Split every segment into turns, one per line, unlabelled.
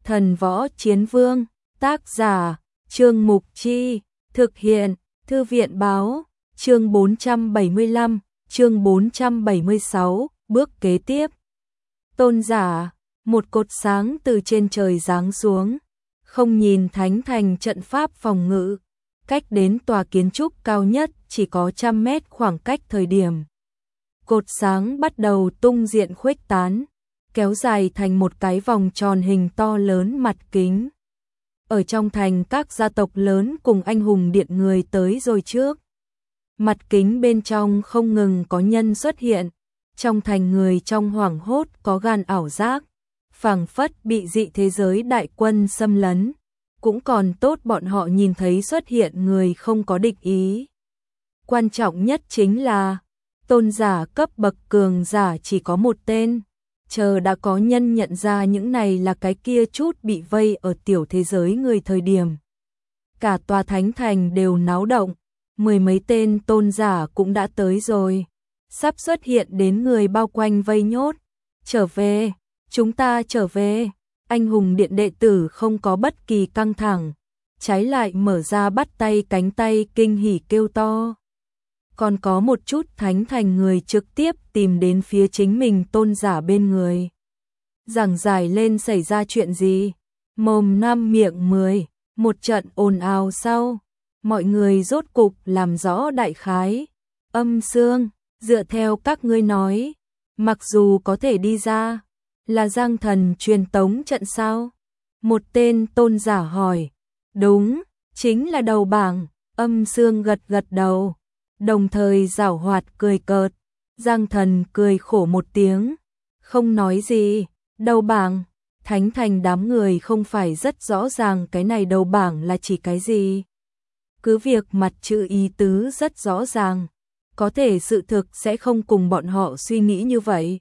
Thần Võ Chiến Vương, tác giả, Trương Mục Chi, thực hiện, Thư viện báo, chương 475, chương 476, bước kế tiếp. Tôn giả, một cột sáng từ trên trời giáng xuống, không nhìn thánh thành trận pháp phòng ngự, cách đến tòa kiến trúc cao nhất chỉ có 100 mét khoảng cách thời điểm. Cột sáng bắt đầu tung diện khuếch tán, kéo dài thành một cái vòng tròn hình to lớn mặt kính. Ở trong thành các gia tộc lớn cùng anh hùng điện người tới rồi trước. Mặt kính bên trong không ngừng có nhân xuất hiện, trong thành người trong hoảng hốt có gan ảo giác, phảng phất bị dị thế giới đại quân xâm lấn, cũng còn tốt bọn họ nhìn thấy xuất hiện người không có địch ý. Quan trọng nhất chính là, tôn giả cấp bậc cường giả chỉ có một tên, chờ đã có nhân nhận ra những này là cái kia chút bị vây ở tiểu thế giới người thời điểm. Cả tòa thánh thành đều náo động, mười mấy tên tôn giả cũng đã tới rồi, sắp xuất hiện đến người bao quanh vây nhốt. Trở về, chúng ta trở về. Anh hùng điện đệ tử không có bất kỳ căng thẳng, trái lại mở ra bắt tay cánh tay kinh hỉ kêu to. Còn có một chút thánh thành người trực tiếp tìm đến phía chính mình tôn giả bên người. Giảng giải lên xảy ra chuyện gì? Mồm năm miệng 10, một trận ồn ào sau, mọi người rốt cục làm rõ đại khái. Âm Dương, dựa theo các ngươi nói, mặc dù có thể đi ra, là Giang Thần truyền tống trận sao? Một tên tôn giả hỏi. Đúng, chính là đầu bảng. Âm Dương gật gật đầu, đồng thời giảo hoạt cười cợt. Giang Thần cười khổ một tiếng, không nói gì. Đầu bảng, thánh thành đám người không phải rất rõ ràng cái này đầu bảng là chỉ cái gì. Cứ việc mặt chữ ý tứ rất rõ ràng, có thể sự thực sẽ không cùng bọn họ suy nghĩ như vậy.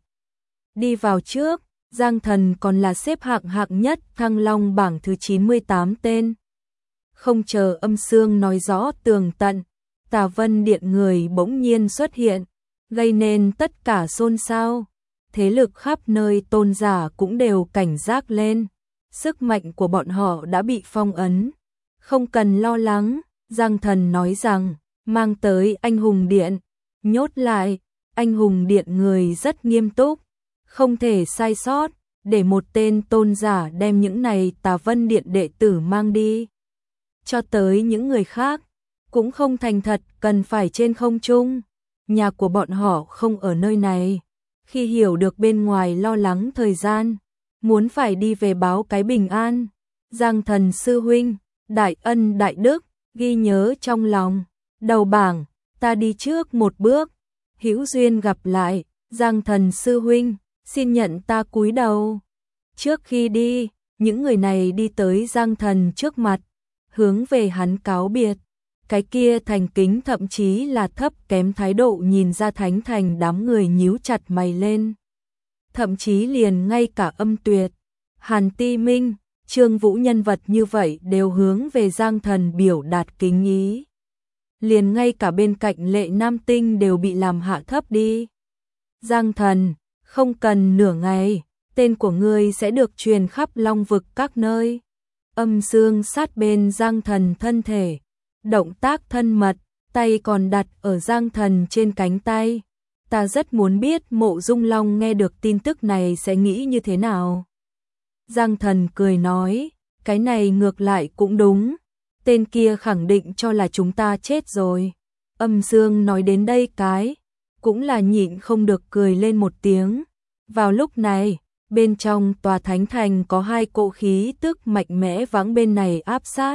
Đi vào trước, Giang Thần còn là xếp hạng hạng nhất Thăng Long bảng thứ 98 tên. Không chờ Âm Dương nói rõ tường tận, Tà Vân Điện người bỗng nhiên xuất hiện, gây nên tất cả xôn xao. Thế lực khắp nơi tôn giả cũng đều cảnh giác lên. Sức mạnh của bọn họ đã bị phong ấn. Không cần lo lắng, Giang Thần nói rằng, mang tới anh hùng điện, nhốt lại. Anh hùng điện người rất nghiêm túc, không thể sai sót, để một tên tôn giả đem những này Tà Vân Điện đệ tử mang đi. Cho tới những người khác, cũng không thành thật cần phải trên không trung. Nhà của bọn họ không ở nơi này. Khi hiểu được bên ngoài lo lắng thời gian, muốn phải đi về báo cái bình an. Giang Thần sư huynh, đại ân đại đức, ghi nhớ trong lòng. Đầu bảng, ta đi trước một bước. Hữu duyên gặp lại, Giang Thần sư huynh, xin nhận ta cúi đầu. Trước khi đi, những người này đi tới Giang Thần trước mặt, hướng về hắn cáo biệt. Cái kia thành kính thậm chí là thấp kém thái độ nhìn ra thánh thành đám người nhíu chặt mày lên. Thậm chí liền ngay cả Âm Tuyệt, Hàn Ti Minh, Trương Vũ nhân vật như vậy đều hướng về Giang Thần biểu đạt kính ý. Liền ngay cả bên cạnh Lệ Nam Tinh đều bị làm hạ thấp đi. Giang Thần, không cần nửa ngày, tên của ngươi sẽ được truyền khắp Long vực các nơi. Âm Dương sát bên Giang Thần thân thể, động tác thân mật, tay còn đặt ở Giang Thần trên cánh tay. Ta rất muốn biết Mộ Dung Long nghe được tin tức này sẽ nghĩ như thế nào. Giang Thần cười nói, cái này ngược lại cũng đúng, tên kia khẳng định cho là chúng ta chết rồi. Âm Dương nói đến đây cái, cũng là nhịn không được cười lên một tiếng. Vào lúc này, bên trong tòa thánh thành có hai cỗ khí tức mạnh mẽ vắng bên này áp sát.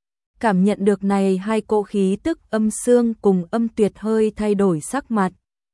Cảm nhận được này hai cỗ khí tức Âm Dương cùng Âm Tuyệt hơi thay đổi sắc mặt.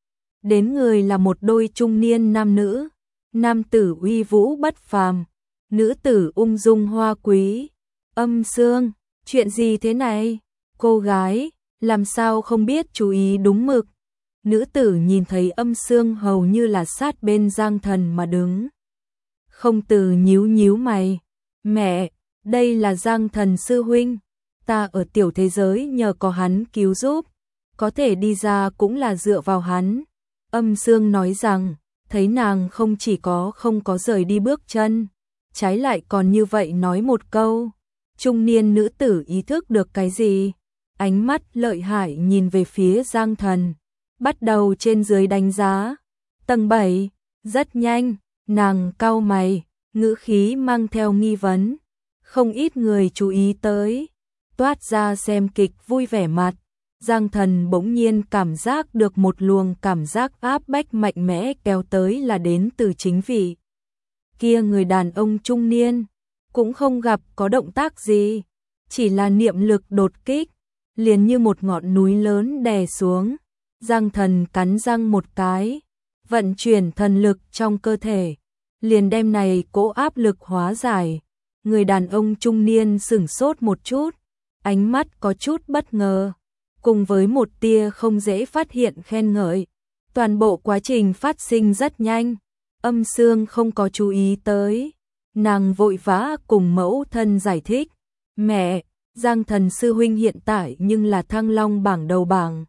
Đến người là một đôi trung niên nam nữ, nam tử uy vũ bất phàm, nữ tử ung dung hoa quý. Âm Dương, chuyện gì thế này? Cô gái, làm sao không biết chú ý đúng mực? Nữ tử nhìn thấy Âm Dương hầu như là sát bên Giang Thần mà đứng. Không từ nhíu nhíu mày. Mẹ, đây là Giang Thần sư huynh. Ta ở tiểu thế giới nhờ có hắn cứu giúp, có thể đi ra cũng là dựa vào hắn. Âm Dương nói rằng, thấy nàng không chỉ không có rời đi bước chân, trái lại còn như vậy nói một câu. Trung niên nữ tử ý thức được cái gì? Ánh mắt lợi hại nhìn về phía Giang Thần, bắt đầu trên dưới đánh giá. Tầng 7, rất nhanh, nàng cau mày, ngữ khí mang theo nghi vấn. Không ít người chú ý tới, toát ra xem kịch vui vẻ mặt. Giang Thần bỗng nhiên cảm giác được một luồng cảm giác áp bách mạnh mẽ kéo tới là đến từ chính vị kia người đàn ông trung niên, cũng không gặp có động tác gì, chỉ là niệm lực đột kích, liền như một ngọn núi lớn đè xuống. Giang Thần cắn răng một cái, vận chuyển thần lực trong cơ thể, liền đem này cỗ áp lực hóa giải. Người đàn ông trung niên sửng sốt một chút, ánh mắt có chút bất ngờ, cùng với một tia không dễ phát hiện khen ngợi. Toàn bộ quá trình phát sinh rất nhanh, Âm Sương không có chú ý tới. Nàng vội vã cùng mẫu thân giải thích, mẹ, Giang Thần sư huynh hiện tại nhưng là Thăng Long bảng đầu bảng.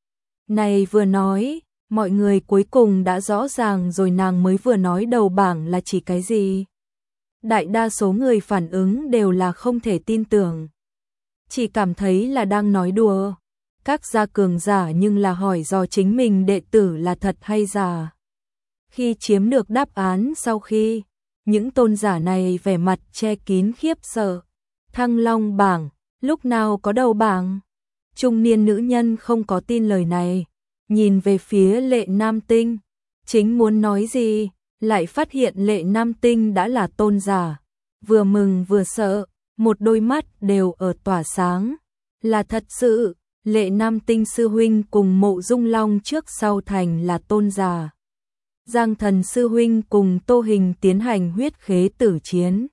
Này vừa nói, mọi người cuối cùng đã rõ ràng rồi, nàng mới vừa nói đầu bảng là chỉ cái gì. Đại đa số người phản ứng đều là không thể tin tưởng, chỉ cảm thấy là đang nói đùa. Các gia cường giả nhưng là hỏi dò chính mình đệ tử là thật hay giả. Khi chiếm được đáp án sau khi, những tôn giả này vẻ mặt che kín khiếp sợ. Thăng Long bảng, lúc nào có đầu bảng? Trung niên nữ nhân không có tin lời này, nhìn về phía Lệ Nam Tinh, chính muốn nói gì, lại phát hiện Lệ Nam Tinh đã là tôn giả, vừa mừng vừa sợ, một đôi mắt đều ở tỏa sáng. Là thật sự, Lệ Nam Tinh sư huynh cùng Mộ Dung Long trước sau thành là tôn giả. Giang Thần sư huynh cùng Tô Hình tiến hành huyết khế tử chiến,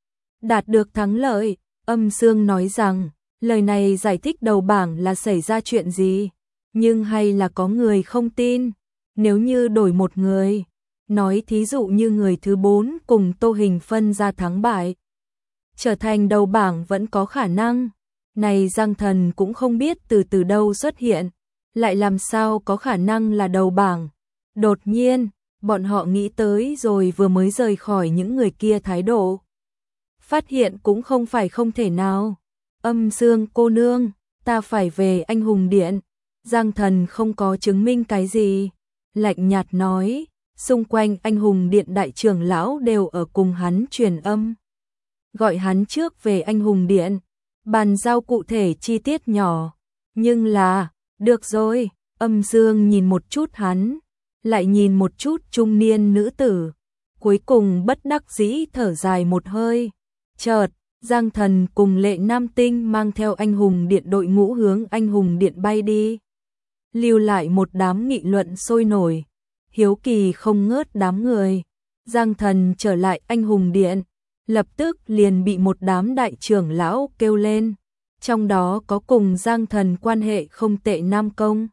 đạt được thắng lợi. Âm Sương nói rằng, lời này giải thích đầu bảng là xảy ra chuyện gì, nhưng hay là có người không tin. Nếu như đổi một người, nói thí dụ như người thứ 4 cùng Tô Hình phân ra thắng bại, trở thành đầu bảng vẫn có khả năng. Này Giang Thần cũng không biết từ đâu xuất hiện, lại làm sao có khả năng là đầu bảng. Đột nhiên, bọn họ nghĩ tới rồi vừa mới rời khỏi những người kia thái độ. Phát hiện cũng không phải không thể nào. Âm Sương cô nương, ta phải về Anh Hùng Điện. Giang Thần không có chứng minh cái gì, lạnh nhạt nói, xung quanh Anh Hùng Điện đại trưởng lão đều ở cùng hắn truyền âm. Gọi hắn trước về Anh Hùng Điện, bàn giao cụ thể chi tiết nhỏ. Nhưng là, được rồi, Âm Dương nhìn một chút hắn, lại nhìn một chút trung niên nữ tử, cuối cùng bất đắc dĩ thở dài một hơi. Chợt, Giang Thần cùng Lệ Nam Tinh mang theo Anh Hùng Điện đội ngũ hướng Anh Hùng Điện bay đi. Lưu lại một đám nghị luận sôi nổi, hiếu kỳ không ngớt đám người. Giang Thần trở lại Anh Hùng Điện, lập tức liền bị một đám đại trưởng lão kêu lên, trong đó có cùng Giang Thần quan hệ không tệ Nam Công.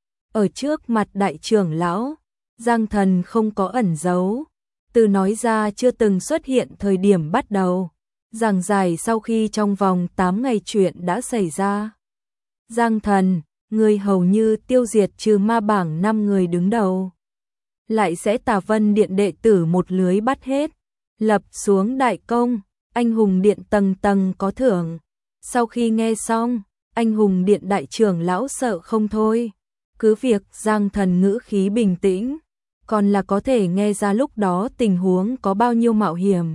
Ở trước mặt đại trưởng lão, Giang Thần không có ẩn giấu, từ nói ra chưa từng xuất hiện thời điểm bắt đầu, giảng giải sau khi trong vòng 8 ngày chuyện đã xảy ra. Giang Thần, người hầu như tiêu diệt trừ ma bảng 5 người đứng đầu, lại sẽ Tà Vân Điện đệ tử một lưới bắt hết, lập xuống đại công, Anh Hùng Điện tầng tầng có thưởng. Sau khi nghe xong, Anh Hùng Điện đại trưởng lão sợ không thôi, cứ việc Giang Thần ngữ khí bình tĩnh, còn là có thể nghe ra lúc đó tình huống có bao nhiêu mạo hiểm.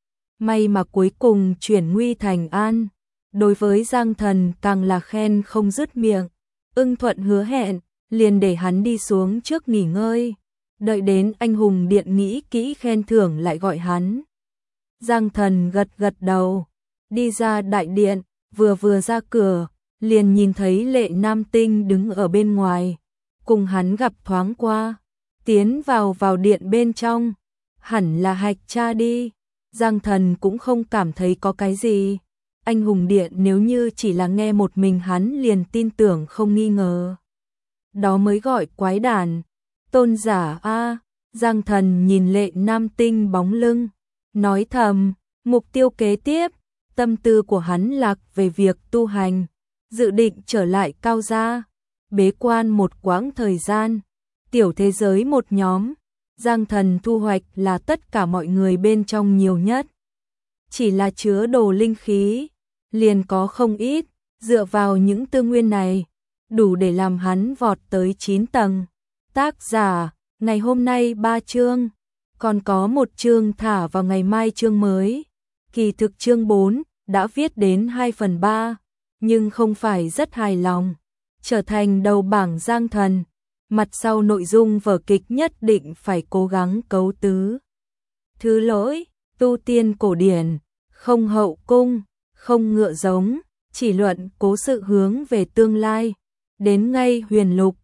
May mà cuối cùng chuyển nguy thành an, đối với Giang Thần càng là khen không dứt miệng, ưng thuận hứa hẹn, liền để hắn đi xuống trước nghỉ ngơi, đợi đến Anh Hùng Điện nghĩ kỹ khen thưởng lại gọi hắn. Giang Thần gật gật đầu, đi ra đại điện, vừa ra cửa, liền nhìn thấy Lệ Nam Tinh đứng ở bên ngoài, cùng hắn gặp thoáng qua, tiến vào điện bên trong, hẳn là Hạch Cha đi. Giang Thần cũng không cảm thấy có cái gì. Anh Hùng Điện nếu như chỉ là nghe một mình hắn liền tin tưởng không nghi ngờ. Đó mới gọi quái đản. Tôn giả a. Giang Thần nhìn Lệ Nam Tinh bóng lưng, nói thầm, mục tiêu kế tiếp, tâm tư của hắn lạc về việc tu hành, dự định trở lại Cao gia, bế quan một quãng thời gian, tiểu thế giới một nhóm. Giang Thần thu hoạch là tất cả mọi người bên trong nhiều nhất, chỉ là chứa đồ linh khí, liền có không ít, dựa vào những tư nguyên này, đủ để làm hắn vọt tới 9 tầng. Tác giả, ngày hôm nay 3 chương, còn có một chương thả vào ngày mai chương mới. Kỳ thực chương 4 đã viết đến 2/3, nhưng không phải rất hài lòng. Trở thành đầu bảng Giang Thần, mặt sau nội dung vở kịch nhất định phải cố gắng cấu tứ. Thứ lỗi, tu tiên cổ điển, không hậu cung, không ngựa giống, chỉ luận cố sự hướng về tương lai. Đến ngay huyền lục,